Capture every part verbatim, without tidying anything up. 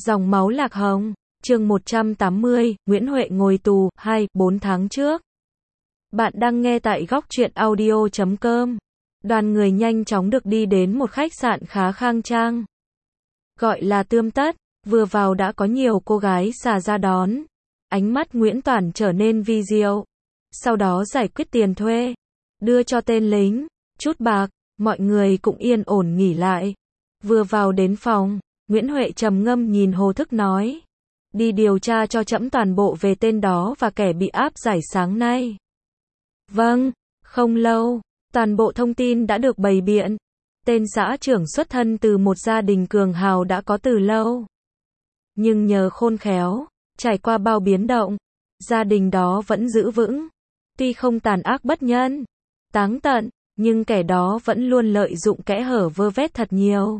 Dòng máu lạc hồng, chương một trăm tám mươi, Nguyễn Huệ ngồi tù, hai, bốn tháng trước. Bạn đang nghe tại góc truyện audio chấm com. Đoàn người nhanh chóng được đi đến một khách sạn khá khang trang. Gọi là Tươm Tất, vừa vào đã có nhiều cô gái xà ra đón. Ánh mắt Nguyễn Toản trở nên vi diệu. Sau đó giải quyết tiền thuê, đưa cho tên lính, chút bạc, mọi người cũng yên ổn nghỉ lại. Vừa vào đến phòng, Nguyễn Huệ trầm ngâm nhìn Hồ Thức nói. Đi điều tra cho trẫm toàn bộ về tên đó và kẻ bị áp giải sáng nay. Vâng, không lâu, toàn bộ thông tin đã được bày biện. Tên xã trưởng xuất thân từ một gia đình cường hào đã có từ lâu. Nhưng nhờ khôn khéo, trải qua bao biến động, gia đình đó vẫn giữ vững. Tuy không tàn ác bất nhân, táng tận, nhưng kẻ đó vẫn luôn lợi dụng kẽ hở vơ vét thật nhiều.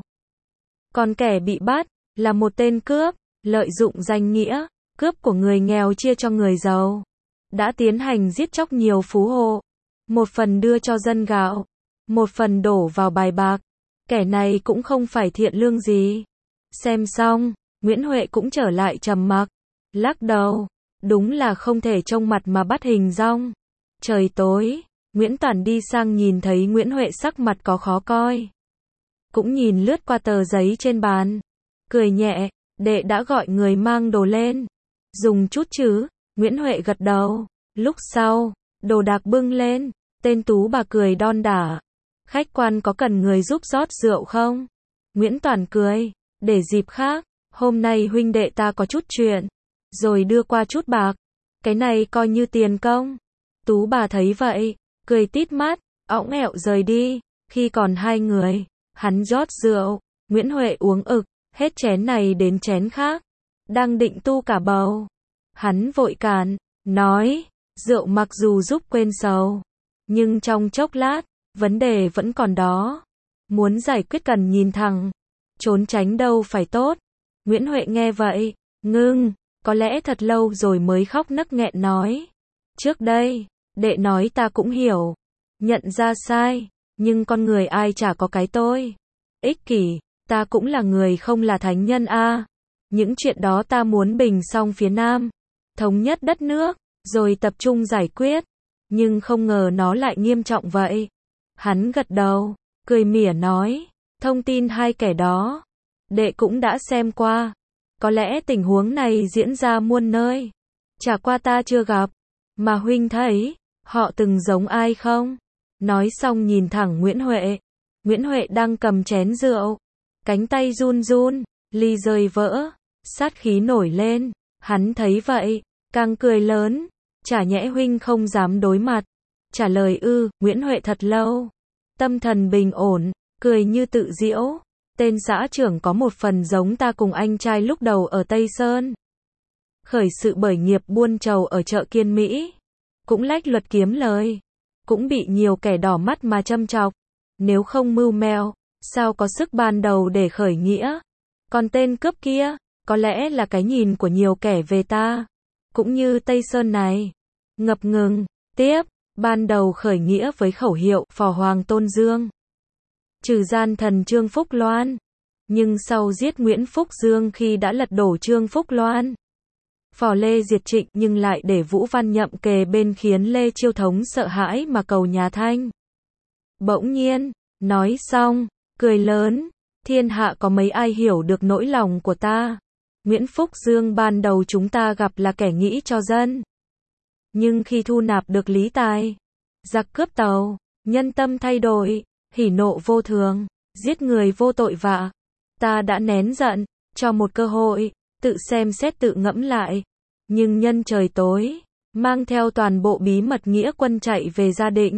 Còn kẻ bị bắt, là một tên cướp, lợi dụng danh nghĩa, cướp của người nghèo chia cho người giàu. Đã tiến hành giết chóc nhiều phú hộ. Một phần đưa cho dân gạo, một phần đổ vào bài bạc. Kẻ này cũng không phải thiện lương gì. Xem xong, Nguyễn Huệ cũng trở lại trầm mặc, lắc đầu. Đúng là không thể trông mặt mà bắt hình dong. Trời tối, Nguyễn Toản đi sang nhìn thấy Nguyễn Huệ sắc mặt có khó coi. Cũng nhìn lướt qua tờ giấy trên bàn. Cười nhẹ, đệ đã gọi người mang đồ lên. Dùng chút chứ, Nguyễn Huệ gật đầu. Lúc sau, đồ đạc bưng lên, tên tú bà cười đon đả. Khách quan có cần người giúp rót rượu không? Nguyễn Toản cười, để dịp khác, hôm nay huynh đệ ta có chút chuyện. Rồi đưa qua chút bạc. Cái này coi như tiền công. Tú bà thấy vậy, cười tít mắt, õng ẹo rời đi. Khi còn hai người, hắn rót rượu, Nguyễn Huệ uống ực, hết chén này đến chén khác. Đang định tu cả bầu. Hắn vội cản, nói, rượu mặc dù giúp quên sầu. Nhưng trong chốc lát, vấn đề vẫn còn đó. Muốn giải quyết cần nhìn thẳng. Trốn tránh đâu phải tốt. Nguyễn Huệ nghe vậy, ngưng, có lẽ thật lâu rồi mới khóc nấc nghẹn nói. Trước đây, đệ nói ta cũng hiểu. Nhận ra sai, nhưng con người ai chả có cái tôi. Ích kỷ, ta cũng là người không là thánh nhân a. À. Những chuyện đó ta muốn bình xong phía Nam. Thống nhất đất nước, rồi tập trung giải quyết. Nhưng không ngờ nó lại nghiêm trọng vậy. Hắn gật đầu, cười mỉa nói. Thông tin hai kẻ đó, đệ cũng đã xem qua. Có lẽ tình huống này diễn ra muôn nơi. Chả qua ta chưa gặp. Mà huynh thấy, họ từng giống ai không? Nói xong nhìn thẳng Nguyễn Huệ. Nguyễn Huệ đang cầm chén rượu. Cánh tay run run, ly rơi vỡ. Sát khí nổi lên. Hắn thấy vậy, càng cười lớn. Chả nhẽ huynh không dám đối mặt. Trả lời ư, Nguyễn Huệ thật lâu. Tâm thần bình ổn, cười như tự giễu. Tên xã trưởng có một phần giống ta cùng anh trai lúc đầu ở Tây Sơn. Khởi sự bởi nghiệp buôn trầu ở chợ Kiên Mỹ. Cũng lách luật kiếm lời. Cũng bị nhiều kẻ đỏ mắt mà châm chọc. Nếu không mưu mèo, sao có sức ban đầu để khởi nghĩa. Còn tên cướp kia, có lẽ là cái nhìn của nhiều kẻ về ta. Cũng như Tây Sơn này. Ngập ngừng, tiếp, ban đầu khởi nghĩa với khẩu hiệu Phò Hoàng Tôn Dương. Trừ gian thần Trương Phúc Loan. Nhưng sau giết Nguyễn Phúc Dương khi đã lật đổ Trương Phúc Loan. Phò Lê diệt Trịnh nhưng lại để Vũ Văn Nhậm kề bên khiến Lê Chiêu Thống sợ hãi mà cầu nhà Thanh. Bỗng nhiên, nói xong, cười lớn, thiên hạ có mấy ai hiểu được nỗi lòng của ta. Nguyễn Phúc Dương ban đầu chúng ta gặp là kẻ nghĩ cho dân. Nhưng khi thu nạp được lý tài, giặc cướp tàu, nhân tâm thay đổi, hỉ nộ vô thường, giết người vô tội vạ. Ta đã nén giận, cho một cơ hội, tự xem xét tự ngẫm lại. Nhưng nhân trời tối, mang theo toàn bộ bí mật nghĩa quân chạy về gia định.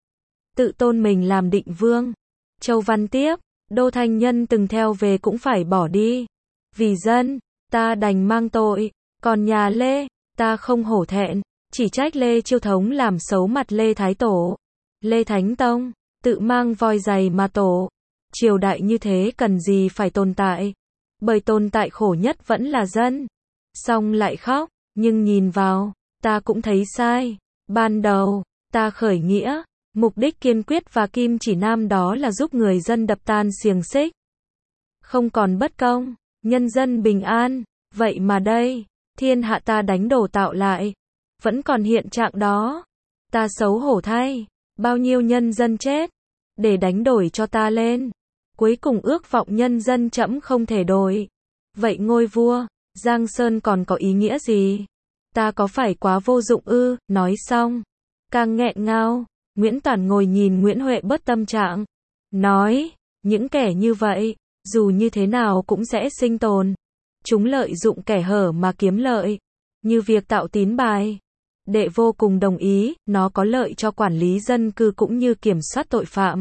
Tự tôn mình làm định vương. Châu Văn tiếp, Đô Thanh Nhân từng theo về cũng phải bỏ đi. Vì dân, ta đành mang tội. Còn nhà Lê, ta không hổ thẹn. Chỉ trách Lê Chiêu Thống làm xấu mặt Lê Thái Tổ. Lê Thánh Tông, tự mang voi giày mà tổ. Triều đại như thế cần gì phải tồn tại. Bởi tồn tại khổ nhất vẫn là dân. Xong lại khóc, nhưng nhìn vào, ta cũng thấy sai. Ban đầu, ta khởi nghĩa, mục đích kiên quyết và kim chỉ nam đó là giúp người dân đập tan xiềng xích. Không còn bất công, nhân dân bình an, vậy mà đây, thiên hạ ta đánh đổ tạo lại, vẫn còn hiện trạng đó. Ta xấu hổ thay, bao nhiêu nhân dân chết, để đánh đổi cho ta lên. Cuối cùng ước vọng nhân dân trẫm không thể đổi. Vậy ngôi vua, Giang Sơn còn có ý nghĩa gì? Ta có phải quá vô dụng ư? Nói xong, càng nghẹn ngào, Nguyễn Toản ngồi nhìn Nguyễn Huệ bớt tâm trạng. Nói, những kẻ như vậy, dù như thế nào cũng sẽ sinh tồn. Chúng lợi dụng kẻ hở mà kiếm lợi. Như việc tạo tín bài. Đệ vô cùng đồng ý, nó có lợi cho quản lý dân cư cũng như kiểm soát tội phạm.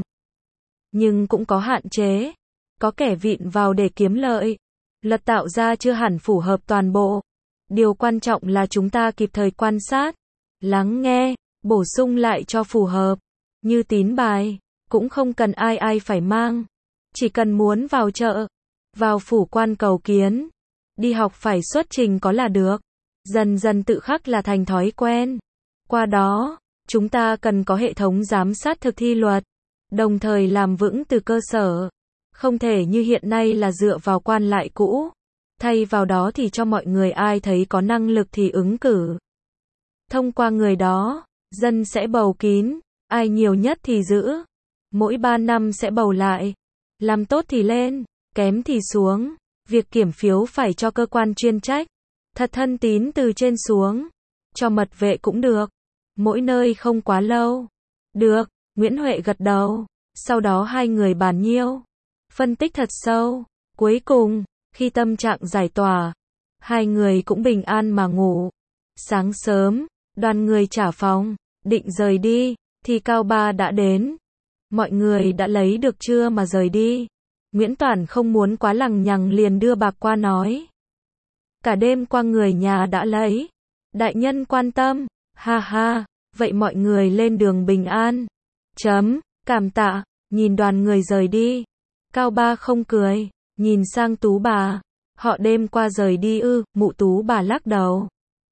Nhưng cũng có hạn chế. Có kẻ vịn vào để kiếm lợi. Luật tạo ra chưa hẳn phù hợp toàn bộ. Điều quan trọng là chúng ta kịp thời quan sát, lắng nghe, bổ sung lại cho phù hợp. Như tín bài, cũng không cần ai ai phải mang. Chỉ cần muốn vào chợ, vào phủ quan cầu kiến, đi học phải xuất trình có là được. Dần dần tự khắc là thành thói quen. Qua đó, chúng ta cần có hệ thống giám sát thực thi luật, đồng thời làm vững từ cơ sở. Không thể như hiện nay là dựa vào quan lại cũ. Thay vào đó thì cho mọi người ai thấy có năng lực thì ứng cử. Thông qua người đó, dân sẽ bầu kín, ai nhiều nhất thì giữ. Mỗi ba năm sẽ bầu lại. Làm tốt thì lên, kém thì xuống. Việc kiểm phiếu phải cho cơ quan chuyên trách. Thật thân tín từ trên xuống. Cho mật vệ cũng được. Mỗi nơi không quá lâu. Được, Nguyễn Huệ gật đầu. Sau đó hai người bàn nhiêu. Phân tích thật sâu. Cuối cùng, khi tâm trạng giải tỏa, hai người cũng bình an mà ngủ. Sáng sớm, đoàn người trả phòng, định rời đi, thì Cao Ba đã đến. Mọi người đã lấy được chưa mà rời đi? Nguyễn Toản không muốn quá lằng nhằng liền đưa bạc qua nói. Cả đêm qua người nhà đã lấy. Đại nhân quan tâm, ha ha, vậy mọi người lên đường bình an. Chấm, cảm tạ, nhìn đoàn người rời đi. Cao Ba không cười, nhìn sang Tú bà. Họ đêm qua rời đi ư? Mụ Tú bà lắc đầu.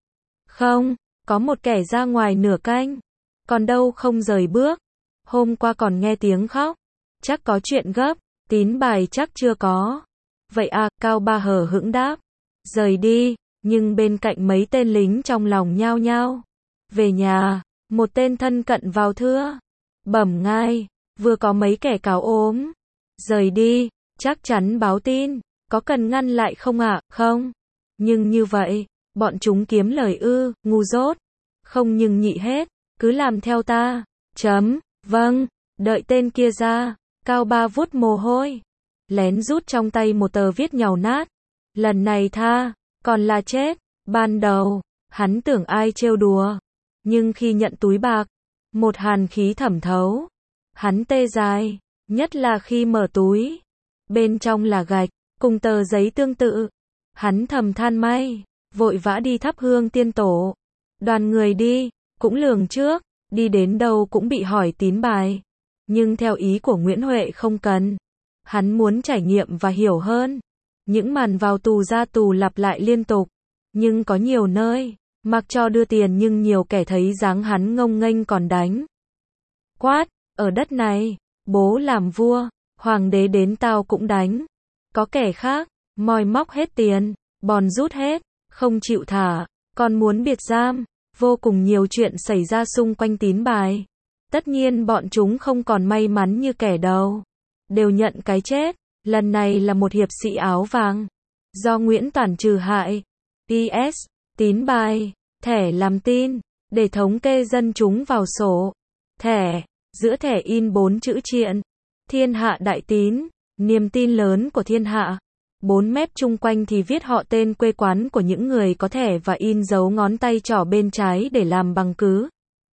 Không, có một kẻ ra ngoài nửa canh. Còn đâu không rời bước. Hôm qua còn nghe tiếng khóc. Chắc có chuyện gấp, tín bài chắc chưa có. Vậy à, Cao Ba hờ hững đáp. Rời đi, nhưng bên cạnh mấy tên lính trong lòng nhao nhao. Về nhà, một tên thân cận vào thưa. Bẩm ngài, vừa có mấy kẻ cáo ốm. Rời đi, chắc chắn báo tin. Có cần ngăn lại không ạ? À? Không. Nhưng như vậy, bọn chúng kiếm lời ư? Ngu dốt. Không nhưng nhị hết, cứ làm theo ta. Chấm, vâng, đợi tên kia ra. Cao Ba vuốt mồ hôi, lén rút trong tay một tờ viết nhàu nát. Lần này tha, còn là chết. Ban đầu, hắn tưởng ai trêu đùa. Nhưng khi nhận túi bạc, một hàn khí thẩm thấu. Hắn tê dại, nhất là khi mở túi. Bên trong là gạch, cùng tờ giấy tương tự. Hắn thầm than may, vội vã đi thắp hương tiên tổ. Đoàn người đi, cũng lường trước, đi đến đâu cũng bị hỏi tín bài. Nhưng theo ý của Nguyễn Huệ không cần. Hắn muốn trải nghiệm và hiểu hơn. Những màn vào tù ra tù lặp lại liên tục. Nhưng có nhiều nơi, mặc cho đưa tiền nhưng nhiều kẻ thấy dáng hắn ngông nghênh còn đánh. Quát, ở đất này, bố làm vua, hoàng đế đến tao cũng đánh. Có kẻ khác, moi móc hết tiền, bòn rút hết, không chịu thả, còn muốn biệt giam. Vô cùng nhiều chuyện xảy ra xung quanh tín bài. Tất nhiên bọn chúng không còn may mắn như kẻ đầu. Đều nhận cái chết. Lần này là một hiệp sĩ áo vàng. Do Nguyễn Toản trừ hại. pê ét. Tín bài. Thẻ làm tin. Để thống kê dân chúng vào sổ. Thẻ. Giữa thẻ in bốn chữ triện. Thiên hạ đại tín. Niềm tin lớn của thiên hạ. Bốn mép chung quanh thì viết họ tên quê quán của những người có thẻ và in dấu ngón tay trỏ bên trái để làm bằng cứ.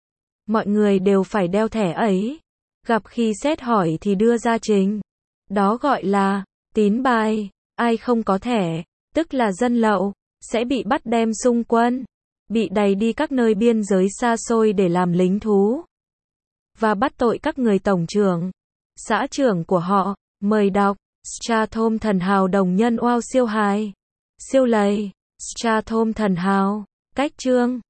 Mọi người đều phải đeo thẻ ấy. Gặp khi xét hỏi thì đưa ra trình. Đó gọi là tín bài. Ai không có thẻ, tức là dân lậu, sẽ bị bắt đem xung quân. Bị đày đi các nơi biên giới xa xôi để làm lính thú. Và bắt tội các người tổng trưởng, xã trưởng của họ. Mời đọc. Strathom thần hào đồng nhân oao siêu hài. Siêu lầy. Strathom thần hào. Cách chương.